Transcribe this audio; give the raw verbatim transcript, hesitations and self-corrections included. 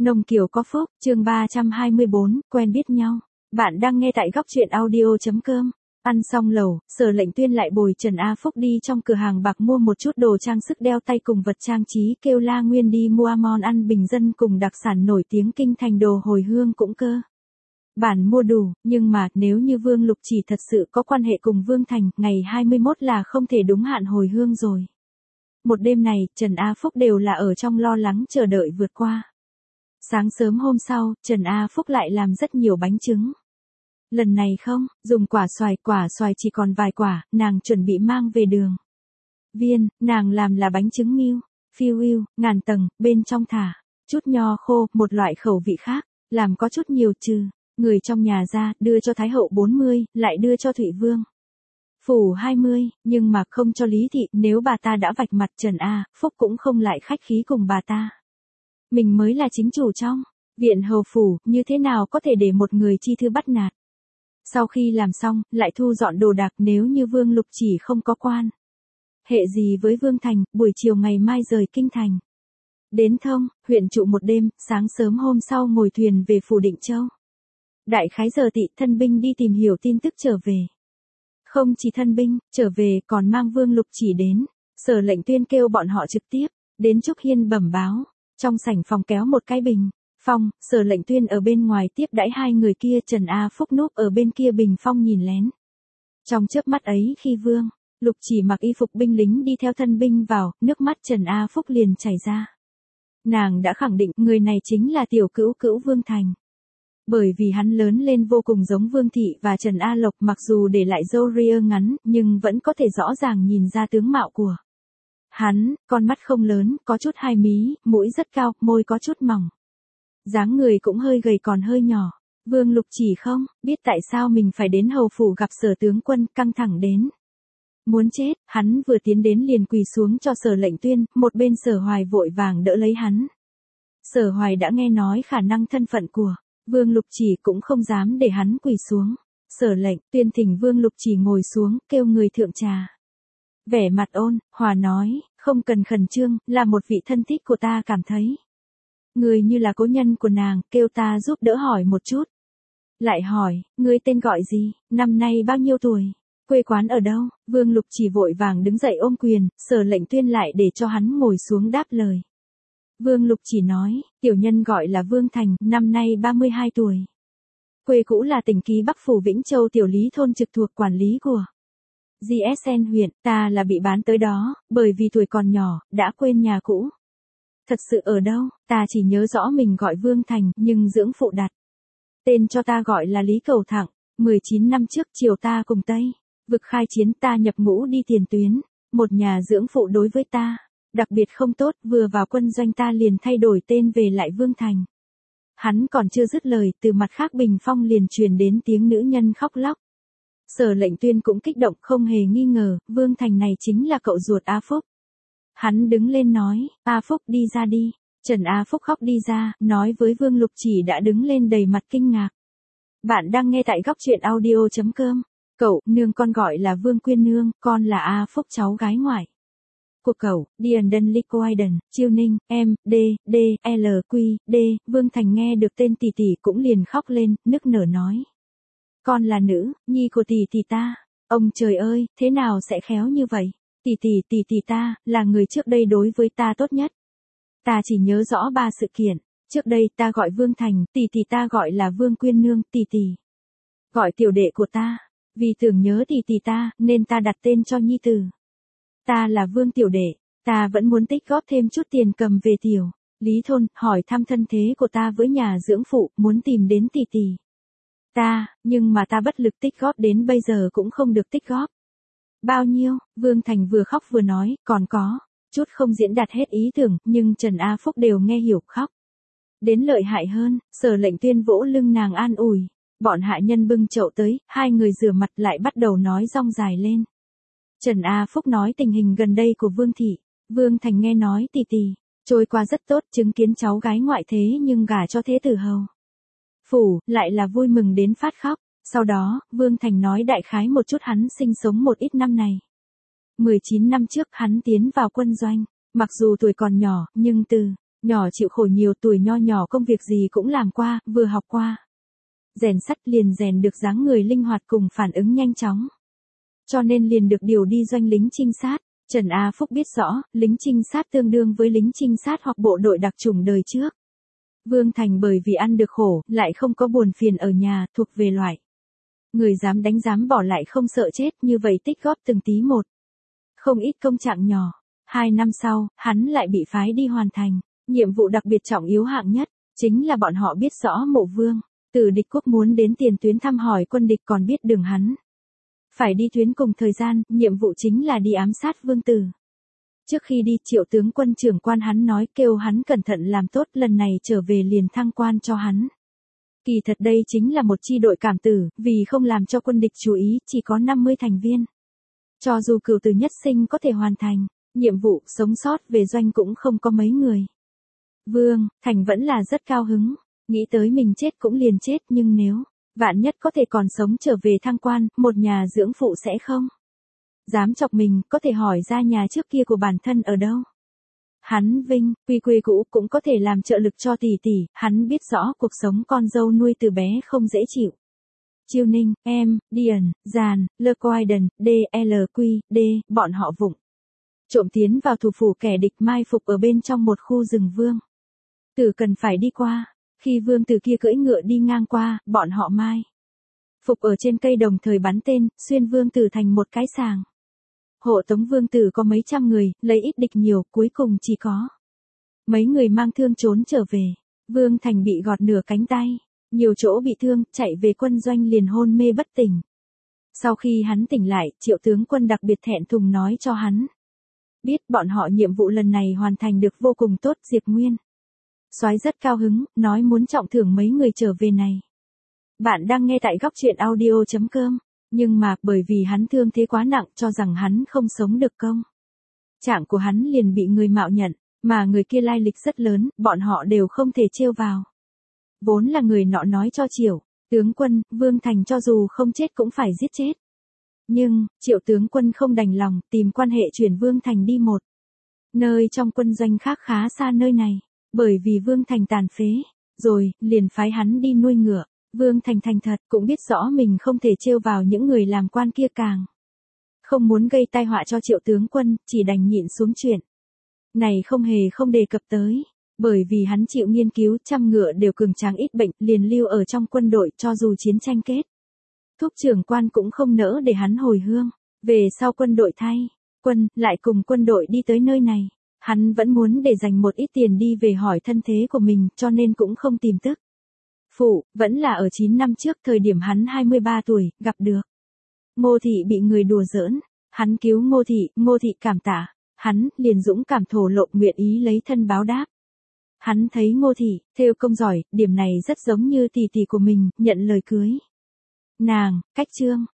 Nông Kiều có phúc, chương ba trăm hai mươi bốn, quen biết nhau. Bạn đang nghe tại góc truyện audio.com. Ăn xong lẩu, Sở Lệnh Tuyên lại bồi Trần A Phúc đi trong cửa hàng bạc mua một chút đồ trang sức đeo tay cùng vật trang trí, kêu La Nguyên đi mua món ăn bình dân cùng đặc sản nổi tiếng kinh thành đồ hồi hương cũng cơ. Bản mua đủ, nhưng mà nếu như Vương Lục Chỉ thật sự có quan hệ cùng Vương Thành, ngày hai mươi mốt là không thể đúng hạn hồi hương rồi. Một đêm này, Trần A Phúc đều là ở trong lo lắng chờ đợi vượt qua. Sáng sớm hôm sau, Trần A Phúc lại làm rất nhiều bánh trứng. Lần này không, dùng quả xoài, quả xoài chỉ còn vài quả, nàng chuẩn bị mang về đường. Viên, nàng làm là bánh trứng miêu, phiêu yêu, ngàn tầng, bên trong thả chút nho khô, một loại khẩu vị khác, làm có chút nhiều trừ, người trong nhà ra, đưa cho Thái hậu bốn mươi, lại đưa cho Thụy Vương Phủ hai mươi, nhưng mà không cho Lý Thị, nếu bà ta đã vạch mặt Trần A Phúc cũng không lại khách khí cùng bà ta. Mình mới là chính chủ trong viện hầu phủ, như thế nào có thể để một người chi thư bắt nạt. Sau khi làm xong, lại thu dọn đồ đạc, nếu như Vương Lục Chỉ không có quan hệ gì với Vương Thành, buổi chiều ngày mai rời kinh thành. Đến Thông, huyện trụ một đêm, sáng sớm hôm sau ngồi thuyền về phủ Định Châu. Đại khái giờ Tỵ, thân binh đi tìm hiểu tin tức trở về. Không chỉ thân binh, trở về còn mang Vương Lục Chỉ đến. Sở Lệnh Tuyên kêu bọn họ trực tiếp đến Trúc Hiên bẩm báo. Trong sảnh phòng kéo một cái bình phong, Sở Lệnh Tuyên ở bên ngoài tiếp đãi hai người kia, Trần A Phúc núp ở bên kia bình phong nhìn lén. Trong chớp mắt ấy, khi Vương Lục Chỉ mặc y phục binh lính đi theo thân binh vào, nước mắt Trần A Phúc liền chảy ra. Nàng đã khẳng định người này chính là tiểu cữu cữu Vương Thành. Bởi vì hắn lớn lên vô cùng giống Vương Thị và Trần A Lộc, mặc dù để lại râu ria ngắn, nhưng vẫn có thể rõ ràng nhìn ra tướng mạo của hắn. Con mắt không lớn, có chút hai mí, mũi rất cao, môi có chút mỏng. Dáng người cũng hơi gầy còn hơi nhỏ. Vương Lục Chỉ không biết tại sao mình phải đến hầu phủ gặp Sở tướng quân, căng thẳng đến muốn chết. Hắn vừa tiến đến liền quỳ xuống cho Sở Lệnh Tuyên, một bên Sở Hoài vội vàng đỡ lấy hắn. Sở Hoài đã nghe nói khả năng thân phận của Vương Lục Chỉ, cũng không dám để hắn quỳ xuống. Sở Lệnh Tuyên thỉnh Vương Lục Chỉ ngồi xuống, kêu người thượng trà. Vẻ mặt ôn hòa nói, không cần khẩn trương, là một vị thân thích của ta, cảm thấy người như là cố nhân của nàng, kêu ta giúp đỡ hỏi một chút. Lại hỏi, ngươi tên gọi gì, năm nay bao nhiêu tuổi, quê quán ở đâu? Vương Lục Chỉ vội vàng đứng dậy ôm quyền, Sở Lệnh Tuyên lại để cho hắn ngồi xuống đáp lời. Vương Lục Chỉ nói, tiểu nhân gọi là Vương Thành, năm nay ba mươi hai tuổi. Quê cũ là tỉnh Ký Bắc phủ Vĩnh Châu tiểu Lý thôn, trực thuộc quản lý của giê ét en huyện. Ta là bị bán tới đó, bởi vì tuổi còn nhỏ, đã quên nhà cũ. Thật sự ở đâu, ta chỉ nhớ rõ mình gọi Vương Thành, nhưng dưỡng phụ đặt tên cho ta gọi là Lý Cầu Thẳng. mười chín năm trước, chiều ta cùng Tây vực khai chiến, ta nhập ngũ đi tiền tuyến. Một nhà dưỡng phụ đối với ta đặc biệt không tốt, vừa vào quân doanh ta liền thay đổi tên về lại Vương Thành. Hắn còn chưa dứt lời, từ mặt khác bình phong liền truyền đến tiếng nữ nhân khóc lóc. Sở Lệnh Tuyên cũng kích động, không hề nghi ngờ, Vương Thành này chính là cậu ruột A Phúc. Hắn đứng lên nói, A Phúc đi ra đi. Trần A Phúc khóc đi ra, nói với Vương Lục Chỉ đã đứng lên đầy mặt kinh ngạc. Bạn đang nghe tại góc truyện audio.com. Cậu, nương con gọi là Vương Quyên Nương, con là A Phúc cháu gái ngoại của cậu, Điền Licoiden, Chiêu Ninh, M, D, D, L, Q, D. Vương Thành nghe được tên tỷ tỷ cũng liền khóc lên, nức nở nói. Con là nữ nhi của tỷ tỷ ta. Ông trời ơi, thế nào sẽ khéo như vậy? Tỷ tỷ tỷ tỷ ta, là người trước đây đối với ta tốt nhất. Ta chỉ nhớ rõ ba sự kiện. Trước đây ta gọi Vương Thành, tỷ tỷ ta gọi là Vương Quyên Nương, tỷ tỷ gọi tiểu đệ của ta. Vì tưởng nhớ tỷ tỷ ta, nên ta đặt tên cho nhi tử ta là Vương Tiểu Đệ. Ta vẫn muốn tích góp thêm chút tiền cầm về tiểu Lý thôn, hỏi thăm thân thế của ta với nhà dưỡng phụ, muốn tìm đến tỷ tỷ ta, nhưng mà ta bất lực tích góp, đến bây giờ cũng không được tích góp. Bao nhiêu? Vương Thành vừa khóc vừa nói, còn có chút không diễn đạt hết ý tưởng, nhưng Trần A Phúc đều nghe hiểu, khóc đến lợi hại hơn. Sở Lệnh Tuyên vỗ lưng nàng an ủi. Bọn hạ nhân bưng chậu tới, hai người rửa mặt lại bắt đầu nói rong dài lên. Trần A Phúc nói tình hình gần đây của Vương Thị. Vương Thành nghe nói tỷ tỷ trôi qua rất tốt, chứng kiến cháu gái ngoại thế nhưng gả cho thế tử hầu phủ, lại là vui mừng đến phát khóc. Sau đó, Vương Thành nói đại khái một chút hắn sinh sống một ít năm này. mười chín năm trước hắn tiến vào quân doanh, mặc dù tuổi còn nhỏ, nhưng từ Nhỏ chịu khổ nhiều, tuổi nho nhỏ công việc gì cũng làm qua, vừa học qua. Rèn sắt liền rèn được dáng người linh hoạt cùng phản ứng nhanh chóng. Cho nên liền được điều đi doanh lính trinh sát. Trần A Phúc biết rõ, lính trinh sát tương đương với lính trinh sát hoặc bộ đội đặc chủng đời trước. Vương Thành bởi vì ăn được khổ, lại không có buồn phiền ở nhà, thuộc về loại người dám đánh dám bỏ lại không sợ chết, như vậy tích góp từng tí một. Không ít công trạng nhỏ. Hai năm sau, hắn lại bị phái đi hoàn thành nhiệm vụ đặc biệt trọng yếu hạng nhất, chính là bọn họ biết rõ Mộ Vương từ địch quốc muốn đến tiền tuyến thăm hỏi quân địch, còn biết đường hắn phải đi tuyến cùng thời gian, nhiệm vụ chính là đi ám sát Vương Tử. Trước khi đi, Triệu tướng quân trưởng quan hắn nói kêu hắn cẩn thận làm tốt, lần này trở về liền thăng quan cho hắn. Kỳ thật đây chính là một chi đội cảm tử, vì không làm cho quân địch chú ý, chỉ có năm mươi thành viên. Cho dù cửu tử nhất sinh có thể hoàn thành nhiệm vụ, sống sót về doanh cũng không có mấy người. Vương Thành vẫn là rất cao hứng, nghĩ tới mình chết cũng liền chết, nhưng nếu vạn nhất có thể còn sống trở về thăng quan, một nhà dưỡng phụ sẽ không dám chọc mình, có thể hỏi ra nhà trước kia của bản thân ở đâu. Hắn vinh, quy quy cũ cũng có thể làm trợ lực cho tỷ tỷ, hắn biết rõ cuộc sống con dâu nuôi từ bé không dễ chịu. Chiêu Ninh, em, Điền, Giàn, Lơ Quaiden, D L Q, D, bọn họ vụng trộm tiến vào thủ phủ kẻ địch mai phục ở bên trong một khu rừng Vương Tử cần phải đi qua. Khi Vương Tử kia cưỡi ngựa đi ngang qua, bọn họ mai phục ở trên cây đồng thời bắn tên, xuyên Vương Tử thành một cái sàng. Hộ tống Vương Tử có mấy trăm người, lấy ít địch nhiều, cuối cùng chỉ có mấy người mang thương trốn trở về. Vương Thành bị gọt nửa cánh tay, nhiều chỗ bị thương, chạy về quân doanh liền hôn mê bất tỉnh. Sau khi hắn tỉnh lại, Triệu tướng quân đặc biệt thẹn thùng nói cho hắn biết bọn họ nhiệm vụ lần này hoàn thành được vô cùng tốt. Diệp Nguyên Soái rất cao hứng, nói muốn trọng thưởng mấy người trở về này. Bạn đang nghe tại góc truyện audio chấm com. Nhưng mà, bởi vì hắn thương thế quá nặng, cho rằng hắn không sống được công trạng của hắn liền bị người mạo nhận, mà người kia lai lịch rất lớn, bọn họ đều không thể trêu vào. Vốn là người nọ nói cho Triệu tướng quân, Vương Thành cho dù không chết cũng phải giết chết. Nhưng, Triệu tướng quân không đành lòng, tìm quan hệ chuyển Vương Thành đi một nơi trong quân doanh khác khá xa nơi này. Bởi vì Vương Thành tàn phế rồi, liền phái hắn đi nuôi ngựa. Vương Thành thành thật, cũng biết rõ mình không thể trêu vào những người làm quan kia, càng không muốn gây tai họa cho Triệu tướng quân, chỉ đành nhịn xuống chuyện này, không hề không đề cập tới. Bởi vì hắn chịu nghiên cứu, trăm ngựa đều cường tráng ít bệnh, liền lưu ở trong quân đội, cho dù chiến tranh kết thúc trưởng quan cũng không nỡ để hắn hồi hương. Về sau quân đội thay quân, lại cùng quân đội đi tới nơi này. Hắn vẫn muốn để dành một ít tiền đi về hỏi thân thế của mình, cho nên cũng không tìm tức phụ. Vẫn là ở chín năm trước, thời điểm hắn hai mươi ba tuổi, gặp được Ngô Thị bị người đùa giỡn. Hắn cứu Ngô Thị, Ngô Thị cảm tạ hắn, liền dũng cảm thổ lộ nguyện ý lấy thân báo đáp. Hắn thấy Ngô Thị thêu công giỏi, điểm này rất giống như tỷ tỷ của mình, nhận lời cưới nàng. Cách chương